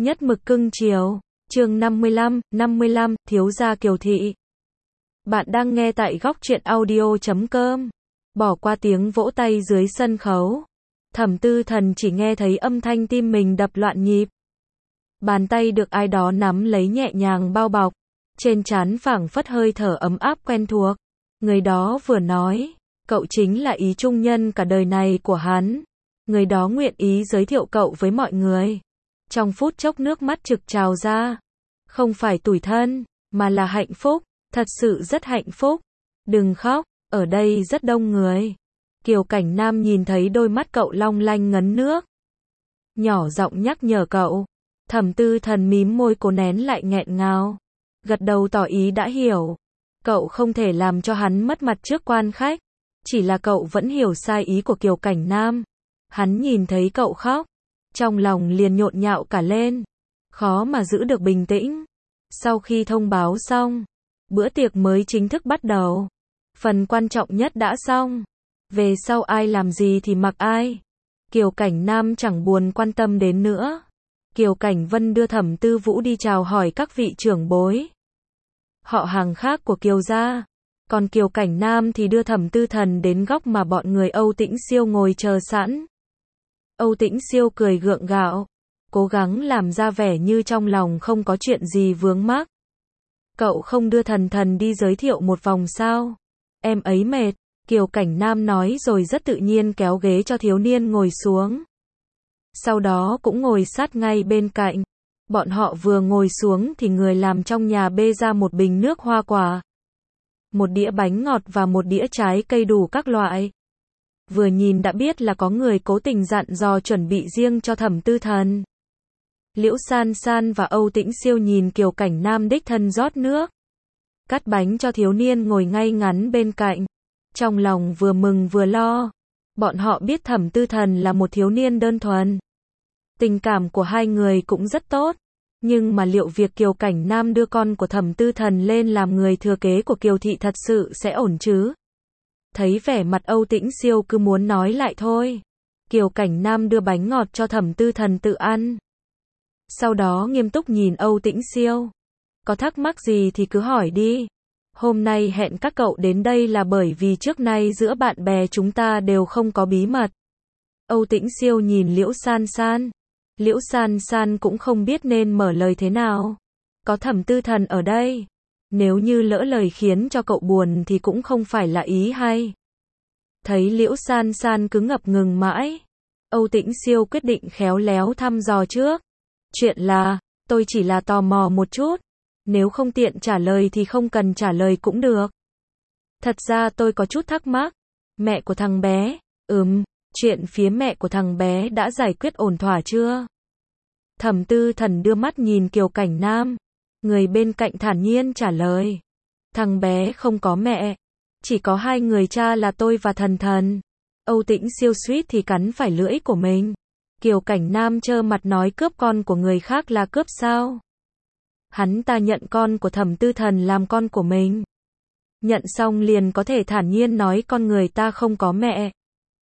Nhất mực cưng chiều. Chương 55, thiếu gia Kiều thị. Bạn đang nghe tại góc truyện audio.com. Bỏ qua tiếng vỗ tay dưới sân khấu. Thẩm Tư Thần chỉ nghe thấy âm thanh tim mình đập loạn nhịp. Bàn tay được ai đó nắm lấy nhẹ nhàng bao bọc. Trên trán phảng phất hơi thở ấm áp quen thuộc. Người đó vừa nói, cậu chính là ý trung nhân cả đời này của hắn. Người đó nguyện ý giới thiệu cậu với mọi người. Trong phút chốc nước mắt trực trào ra. Không phải tủi thân, mà là hạnh phúc, thật sự rất hạnh phúc. Đừng khóc, ở đây rất đông người. Kiều Cảnh Nam nhìn thấy đôi mắt cậu long lanh ngấn nước. Nhỏ giọng nhắc nhở cậu. Thẩm Tư Thần mím môi cố nén lại nghẹn ngào. Gật đầu tỏ ý đã hiểu. Cậu không thể làm cho hắn mất mặt trước quan khách. Chỉ là cậu vẫn hiểu sai ý của Kiều Cảnh Nam. Hắn nhìn thấy cậu khóc. Trong lòng liền nhộn nhạo cả lên. Khó mà giữ được bình tĩnh. Sau khi thông báo xong, bữa tiệc mới chính thức bắt đầu. Phần quan trọng nhất đã xong. Về sau ai làm gì thì mặc ai. Kiều Cảnh Nam chẳng buồn quan tâm đến nữa. Kiều Cảnh Vân đưa Thẩm Tư Vũ đi chào hỏi các vị trưởng bối. Họ hàng khác của Kiều gia. Còn Kiều Cảnh Nam thì đưa Thẩm Tư Thần đến góc mà bọn người Âu Tĩnh Siêu ngồi chờ sẵn. Âu Tĩnh Siêu cười gượng gạo, cố gắng làm ra vẻ như trong lòng không có chuyện gì vướng mắc. Cậu không đưa Thần Thần đi giới thiệu một vòng sao? Em ấy mệt, Kiều Cảnh Nam nói rồi rất tự nhiên kéo ghế cho thiếu niên ngồi xuống. Sau đó cũng ngồi sát ngay bên cạnh. Bọn họ vừa ngồi xuống thì người làm trong nhà bê ra một bình nước hoa quả, một đĩa bánh ngọt và một đĩa trái cây đủ các loại. Vừa nhìn đã biết là có người cố tình dặn dò chuẩn bị riêng cho Thẩm Tư Thần. Liễu San San và Âu Tĩnh Siêu nhìn Kiều Cảnh Nam đích thân rót nước, cắt bánh cho thiếu niên ngồi ngay ngắn bên cạnh. Trong lòng vừa mừng vừa lo. Bọn họ biết Thẩm Tư Thần là một thiếu niên đơn thuần. Tình cảm của hai người cũng rất tốt. Nhưng mà liệu việc Kiều Cảnh Nam đưa con của Thẩm Tư Thần lên làm người thừa kế của Kiều thị thật sự sẽ ổn chứ? Thấy vẻ mặt Âu Tĩnh Siêu cứ muốn nói lại thôi. Kiều Cảnh Nam đưa bánh ngọt cho Thẩm Tư Thần tự ăn. Sau đó nghiêm túc nhìn Âu Tĩnh Siêu. Có thắc mắc gì thì cứ hỏi đi. Hôm nay hẹn các cậu đến đây là bởi vì trước nay giữa bạn bè chúng ta đều không có bí mật. Âu Tĩnh Siêu nhìn Liễu San San. Liễu San San cũng không biết nên mở lời thế nào. Có Thẩm Tư Thần ở đây. Nếu như lỡ lời khiến cho cậu buồn thì cũng không phải là ý hay. Thấy Liễu San San cứ ngập ngừng mãi. Âu Tĩnh Siêu quyết định khéo léo thăm dò trước. Chuyện là, tôi chỉ là tò mò một chút. Nếu không tiện trả lời thì không cần trả lời cũng được. Thật ra tôi có chút thắc mắc. Mẹ của thằng bé, chuyện phía mẹ của thằng bé đã giải quyết ổn thỏa chưa? Thẩm Tư Thần đưa mắt nhìn Kiều Cảnh Nam. Người bên cạnh thản nhiên trả lời. Thằng bé không có mẹ. Chỉ có hai người cha là tôi và Thần Thần. Âu Tĩnh Siêu suýt thì cắn phải lưỡi của mình. Kiều Cảnh Nam trơ mặt nói cướp con của người khác là cướp sao? Hắn ta nhận con của Thẩm Tư Thần làm con của mình. Nhận xong liền có thể thản nhiên nói con người ta không có mẹ.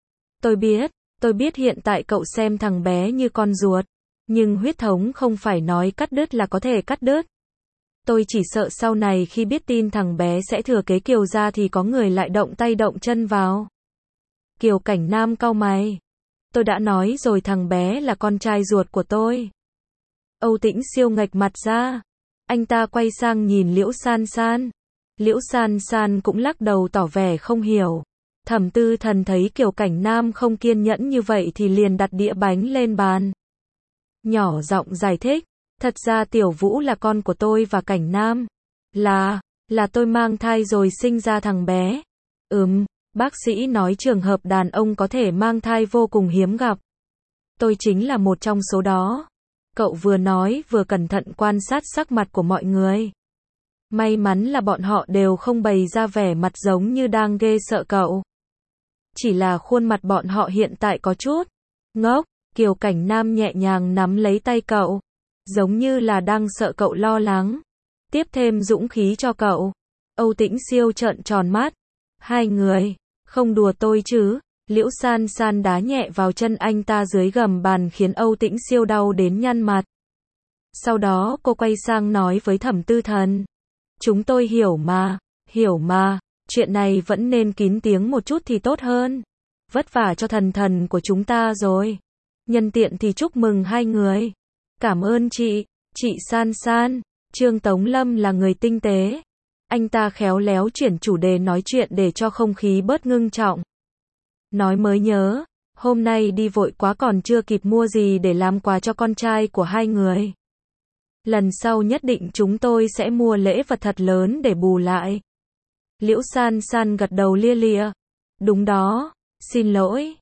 Tôi biết hiện tại cậu xem thằng bé như con ruột. Nhưng huyết thống không phải nói cắt đứt là có thể cắt đứt. Tôi chỉ sợ sau này khi biết tin thằng bé sẽ thừa kế Kiều gia thì có người lại động tay động chân vào. Kiều Cảnh Nam cau mày. Tôi đã nói rồi thằng bé là con trai ruột của tôi. Âu Tĩnh Siêu nghệch mặt ra. Anh ta quay sang nhìn Liễu San San. Liễu San San cũng lắc đầu tỏ vẻ không hiểu. Thẩm Tư Thần thấy Kiều Cảnh Nam không kiên nhẫn như vậy thì liền đặt đĩa bánh lên bàn. Nhỏ giọng giải thích. Thật ra Tiểu Vũ là con của tôi và Cảnh Nam. Là tôi mang thai rồi sinh ra thằng bé. Bác sĩ nói trường hợp đàn ông có thể mang thai vô cùng hiếm gặp. Tôi chính là một trong số đó. Cậu vừa nói vừa cẩn thận quan sát sắc mặt của mọi người. May mắn là bọn họ đều không bày ra vẻ mặt giống như đang ghê sợ cậu. Chỉ là khuôn mặt bọn họ hiện tại có chút ngốc. Kiều Cảnh Nam nhẹ nhàng nắm lấy tay cậu. Giống như là đang sợ cậu lo lắng. Tiếp thêm dũng khí cho cậu. Âu Tĩnh Siêu trợn tròn mắt. Hai người, không đùa tôi chứ? Liễu San San đá nhẹ vào chân anh ta dưới gầm bàn khiến Âu Tĩnh Siêu đau đến nhăn mặt. Sau đó cô quay sang nói với Thẩm Tư Thần. Chúng tôi hiểu mà, chuyện này vẫn nên kín tiếng một chút thì tốt hơn. Vất vả cho thần thần của chúng ta rồi. Nhân tiện thì chúc mừng hai người. Cảm ơn chị San San. Trương Tống Lâm là người tinh tế. Anh ta khéo léo chuyển chủ đề nói chuyện để cho không khí bớt ngưng trọng. Nói mới nhớ, hôm nay đi vội quá còn chưa kịp mua gì để làm quà cho con trai của hai người. Lần sau nhất định chúng tôi sẽ mua lễ vật thật lớn để bù lại. Liễu San San gật đầu lia lịa. Đúng đó, xin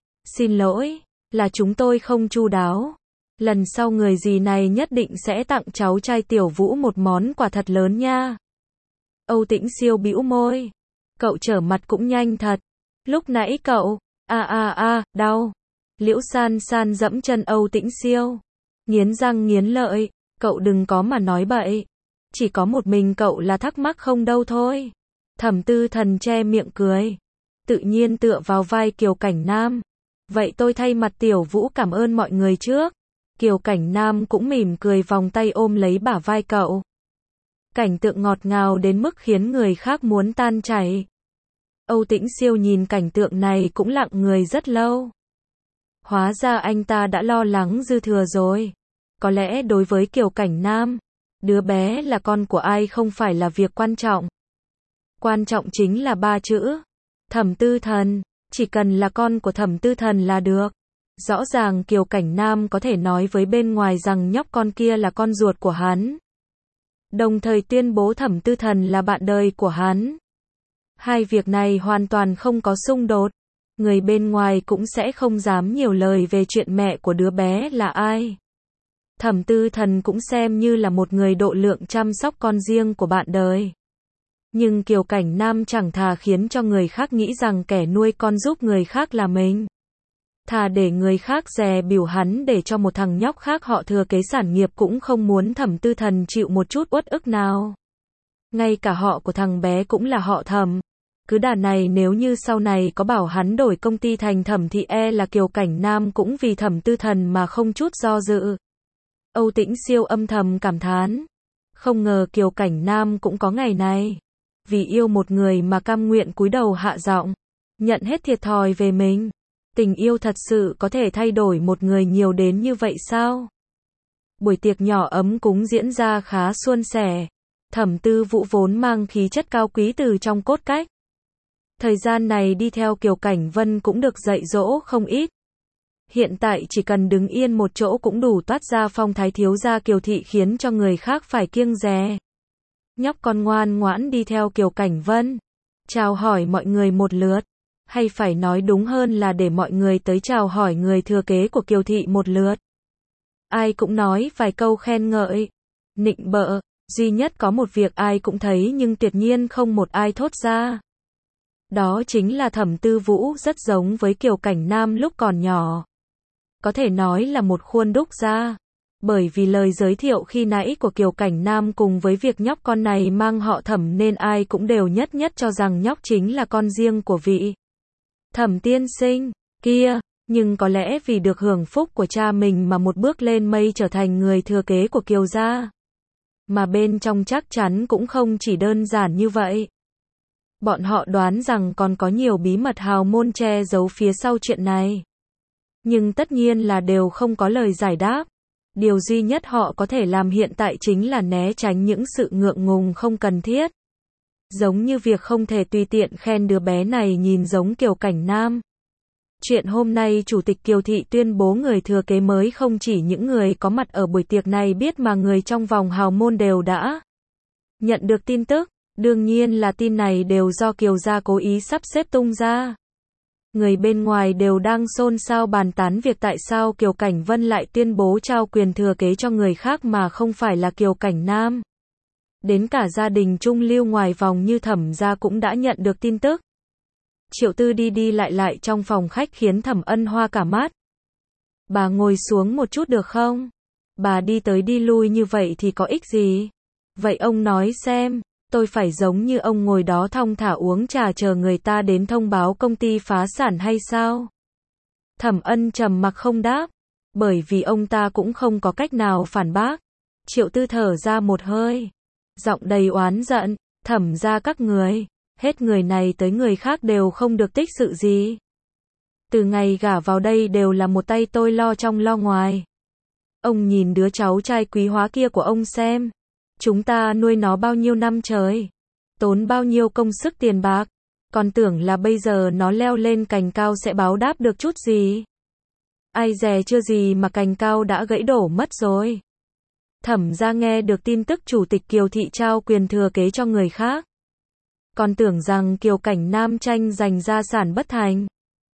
lỗi, là chúng tôi không chu đáo. Lần sau người gì này nhất định sẽ tặng cháu trai Tiểu Vũ một món quà thật lớn nha. Âu Tĩnh Siêu bĩu môi. Cậu trở mặt cũng nhanh thật. Lúc nãy cậu, đau. Liễu San San dẫm chân Âu Tĩnh Siêu. Nghiến răng nghiến lợi, cậu đừng có mà nói bậy. Chỉ có một mình cậu là thắc mắc không đâu thôi. Thẩm Tư Thần che miệng cười. Tự nhiên tựa vào vai Kiều Cảnh Nam. Vậy tôi thay mặt Tiểu Vũ cảm ơn mọi người trước. Kiều Cảnh Nam cũng mỉm cười vòng tay ôm lấy bả vai cậu. Cảnh tượng ngọt ngào đến mức khiến người khác muốn tan chảy. Âu Tĩnh Siêu nhìn cảnh tượng này cũng lặng người rất lâu. Hóa ra anh ta đã lo lắng dư thừa rồi. Có lẽ đối với Kiều Cảnh Nam, đứa bé là con của ai không phải là việc quan trọng. Quan trọng chính là ba chữ. Thẩm Tư Thần, chỉ cần là con của Thẩm Tư Thần là được. Rõ ràng Kiều Cảnh Nam có thể nói với bên ngoài rằng nhóc con kia là con ruột của hắn. Đồng thời tuyên bố Thẩm Tư Thần là bạn đời của hắn. Hai việc này hoàn toàn không có xung đột. Người bên ngoài cũng sẽ không dám nhiều lời về chuyện mẹ của đứa bé là ai. Thẩm Tư Thần cũng xem như là một người độ lượng chăm sóc con riêng của bạn đời. Nhưng Kiều Cảnh Nam chẳng thà khiến cho người khác nghĩ rằng kẻ nuôi con giúp người khác là mình. Thà để người khác dè bỉu hắn để cho một thằng nhóc khác họ thừa kế sản nghiệp cũng không muốn Thẩm Tư Thần chịu một chút uất ức nào. Ngay cả họ của thằng bé cũng là họ Thẩm. Cứ đà này nếu như sau này có bảo hắn đổi công ty thành Thẩm thì là Kiều Cảnh Nam cũng vì Thẩm Tư Thần mà không chút do dự. Âu Tĩnh Siêu âm thầm cảm thán. Không ngờ Kiều Cảnh Nam cũng có ngày này. Vì yêu một người mà cam nguyện cúi đầu hạ giọng. Nhận hết thiệt thòi về mình. Tình yêu thật sự có thể thay đổi một người nhiều đến như vậy sao? Buổi tiệc nhỏ ấm cúng diễn ra khá suôn sẻ. Thẩm Tư Vũ vốn mang khí chất cao quý từ trong cốt cách. Thời gian này đi theo Kiều Cảnh Vân cũng được dạy dỗ không ít. Hiện tại chỉ cần đứng yên một chỗ cũng đủ toát ra phong thái thiếu gia Kiều thị khiến cho người khác phải kiêng dè. Nhóc con ngoan ngoãn đi theo Kiều Cảnh Vân. Chào hỏi mọi người một lượt. Hay phải nói đúng hơn là để mọi người tới chào hỏi người thừa kế của Kiều thị một lượt. Ai cũng nói vài câu khen ngợi, nịnh bợ, duy nhất có một việc ai cũng thấy nhưng tuyệt nhiên không một ai thốt ra. Đó chính là Thẩm Tư Vũ rất giống với Kiều Cảnh Nam lúc còn nhỏ. Có thể nói là một khuôn đúc ra. Bởi vì lời giới thiệu khi nãy của Kiều Cảnh Nam cùng với việc nhóc con này mang họ Thẩm nên ai cũng đều nhất cho rằng nhóc chính là con riêng của vị Thẩm tiên sinh kia. Nhưng có lẽ vì được hưởng phúc của cha mình mà một bước lên mây trở thành người thừa kế của Kiều gia. Mà bên trong chắc chắn cũng không chỉ đơn giản như vậy. Bọn họ đoán rằng còn có nhiều bí mật hào môn che giấu phía sau chuyện này. Nhưng tất nhiên là đều không có lời giải đáp. Điều duy nhất họ có thể làm hiện tại chính là né tránh những sự ngượng ngùng không cần thiết. Giống như việc không thể tùy tiện khen đứa bé này nhìn giống Kiều Cảnh Nam. Chuyện hôm nay Chủ tịch Kiều thị tuyên bố người thừa kế mới không chỉ những người có mặt ở buổi tiệc này biết mà người trong vòng hào môn đều đã nhận được tin tức. Đương nhiên là tin này đều do Kiều gia cố ý sắp xếp tung ra. Người bên ngoài đều đang xôn xao bàn tán việc tại sao Kiều Cảnh Vân lại tuyên bố trao quyền thừa kế cho người khác mà không phải là Kiều Cảnh Nam. Đến cả gia đình trung lưu ngoài vòng như Thẩm gia cũng đã nhận được tin tức. Triệu Tư đi lại trong phòng khách khiến Thẩm Ân hoa cả mắt. Bà ngồi xuống một chút được không? Bà đi tới đi lui như vậy thì có ích gì? Vậy ông nói xem, tôi phải giống như ông ngồi đó thong thả uống trà chờ người ta đến thông báo công ty phá sản hay sao? Thẩm Ân trầm mặc không đáp, bởi vì ông ta cũng không có cách nào phản bác. Triệu Tư thở ra một hơi, giọng đầy oán giận, Thẩm gia các người, hết người này tới người khác đều không được tích sự gì. Từ ngày gả vào đây đều là một tay tôi lo trong lo ngoài. Ông nhìn đứa cháu trai quý hóa kia của ông xem, chúng ta nuôi nó bao nhiêu năm trời, tốn bao nhiêu công sức tiền bạc, còn tưởng là bây giờ nó leo lên cành cao sẽ báo đáp được chút gì. Ai dè chưa gì mà cành cao đã gãy đổ mất rồi. Thẩm gia nghe được tin tức chủ tịch Kiều thị trao quyền thừa kế cho người khác, còn tưởng rằng Kiều Cảnh Nam tranh giành gia sản bất thành,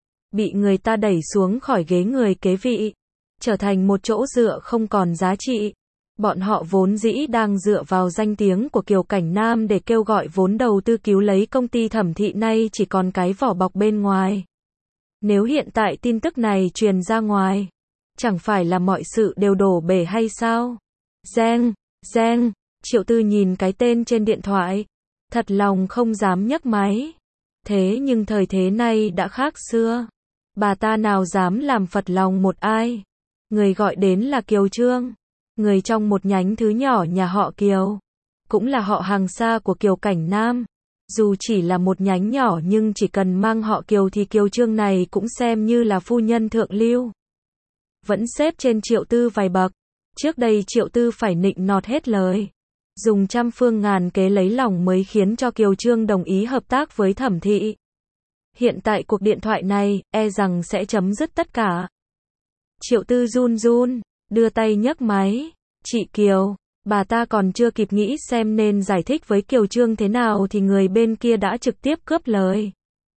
bị người ta đẩy xuống khỏi ghế người kế vị, trở thành một chỗ dựa không còn giá trị. Bọn họ vốn dĩ đang dựa vào danh tiếng của Kiều Cảnh Nam để kêu gọi vốn đầu tư cứu lấy công ty Thẩm thị, nay chỉ còn cái vỏ bọc bên ngoài. Nếu hiện tại tin tức này truyền ra ngoài, chẳng phải là mọi sự đều đổ bể hay sao? Reng, reng, Triệu Tư nhìn cái tên trên điện thoại, thật lòng không dám nhấc máy. Thế nhưng thời thế này đã khác xưa, bà ta nào dám làm phật lòng một ai. Người gọi đến là Kiều Trương, người trong một nhánh thứ nhỏ nhà họ Kiều, cũng là họ hàng xa của Kiều Cảnh Nam. Dù chỉ là một nhánh nhỏ nhưng chỉ cần mang họ Kiều thì Kiều Trương này cũng xem như là phu nhân thượng lưu, vẫn xếp trên Triệu Tư vài bậc. Trước đây Triệu Tư phải nịnh nọt hết lời, dùng trăm phương ngàn kế lấy lòng mới khiến cho Kiều Trương đồng ý hợp tác với Thẩm thị. Hiện tại cuộc điện thoại này, e rằng sẽ chấm dứt tất cả. Triệu Tư run run, đưa tay nhấc máy. Chị Kiều, bà ta còn chưa kịp nghĩ xem nên giải thích với Kiều Trương thế nào thì người bên kia đã trực tiếp cướp lời.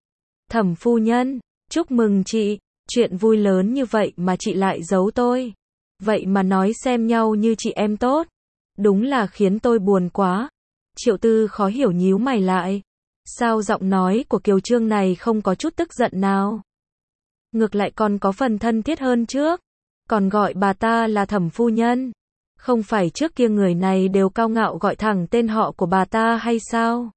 Thẩm phu nhân, chúc mừng chị, chuyện vui lớn như vậy mà chị lại giấu tôi. Vậy mà nói xem nhau như chị em tốt. Đúng là khiến tôi buồn quá. Triệu Tư khó hiểu nhíu mày lại. Sao giọng nói của Kiều Trương này không có chút tức giận nào? Ngược lại còn có phần thân thiết hơn trước. Còn gọi bà ta là Thẩm phu nhân. Không phải trước kia người này đều cao ngạo gọi thẳng tên họ của bà ta hay sao?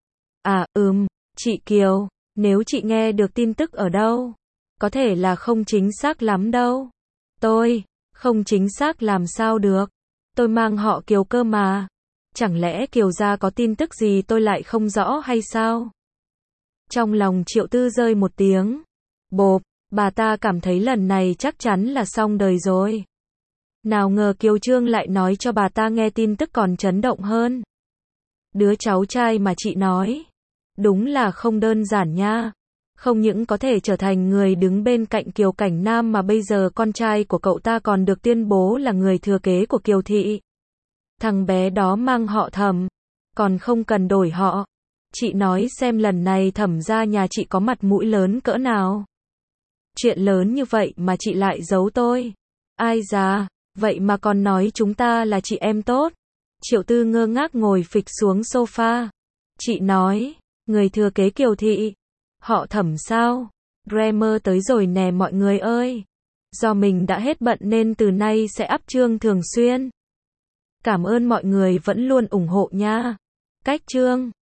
À, chị Kiều, nếu chị nghe được tin tức ở đâu, có thể là không chính xác lắm đâu. Tôi, không chính xác làm sao được. Tôi mang họ Kiều cơ mà. Chẳng lẽ Kiều gia có tin tức gì tôi lại không rõ hay sao? Trong lòng Triệu Tư rơi một tiếng. Bộp, bà ta cảm thấy lần này chắc chắn là xong đời rồi. Nào ngờ Kiều Trương lại nói cho bà ta nghe tin tức còn chấn động hơn. Đứa cháu trai mà chị nói, đúng là không đơn giản nha. Không những có thể trở thành người đứng bên cạnh Kiều Cảnh Nam mà bây giờ con trai của cậu ta còn được tuyên bố là người thừa kế của Kiều thị. Thằng bé đó mang họ Thẩm, còn không cần đổi họ. Chị nói xem lần này Thẩm gia nhà chị có mặt mũi lớn cỡ nào. Chuyện lớn như vậy mà chị lại giấu tôi. Ai già, vậy mà còn nói chúng ta là chị em tốt. Triệu Tư ngơ ngác ngồi phịch xuống sofa. Chị nói, người thừa kế Kiều thị, họ Thẩm sao? Dreamer tới rồi nè mọi người ơi. Do mình đã hết bận nên từ nay sẽ up chương thường xuyên. Cảm ơn mọi người vẫn luôn ủng hộ nha. Cách chương